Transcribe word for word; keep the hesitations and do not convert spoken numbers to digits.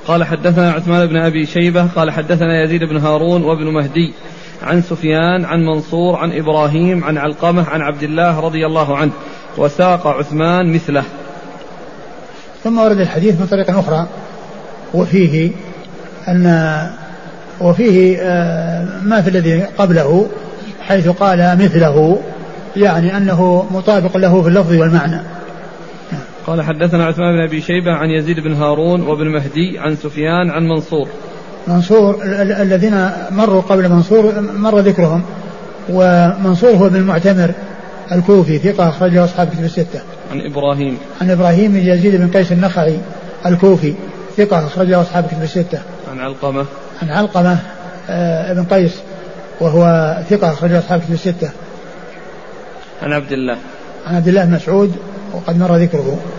قال حدثنا عثمان بن أبي شيبة قال حدثنا يزيد بن هارون وابن مهدي عن سفيان عن منصور عن إبراهيم عن علقمة عن عبد الله رضي الله عنه وساق عثمان مثله. ثم ورد الحديث من طريق أخرى وفيه أن وفيه ما في الذي قبله حيث قال مثله يعني أنه مطابق له في اللفظ والمعنى. قال حدثنا عثمان بن أبي شيبة عن يزيد بن هارون وابن مهدي عن سفيان عن منصور. منصور الذين مروا قبل منصور مر ذكرهم, ومنصور هو بن المعتمر الكوفي ثقة أخرجه أصحاب كتب الستة. عن إبراهيم عن إبراهيم بن يزيد بن قيس النخعي الكوفي ثقة أخرجه أصحاب كتب الستة. عن علقمة عن علقمة آه ابن قيس وهو ثقة أخرجه أصحاب كتب الستة. عن عبد الله عن عبد الله مسعود وقد مر ذكره.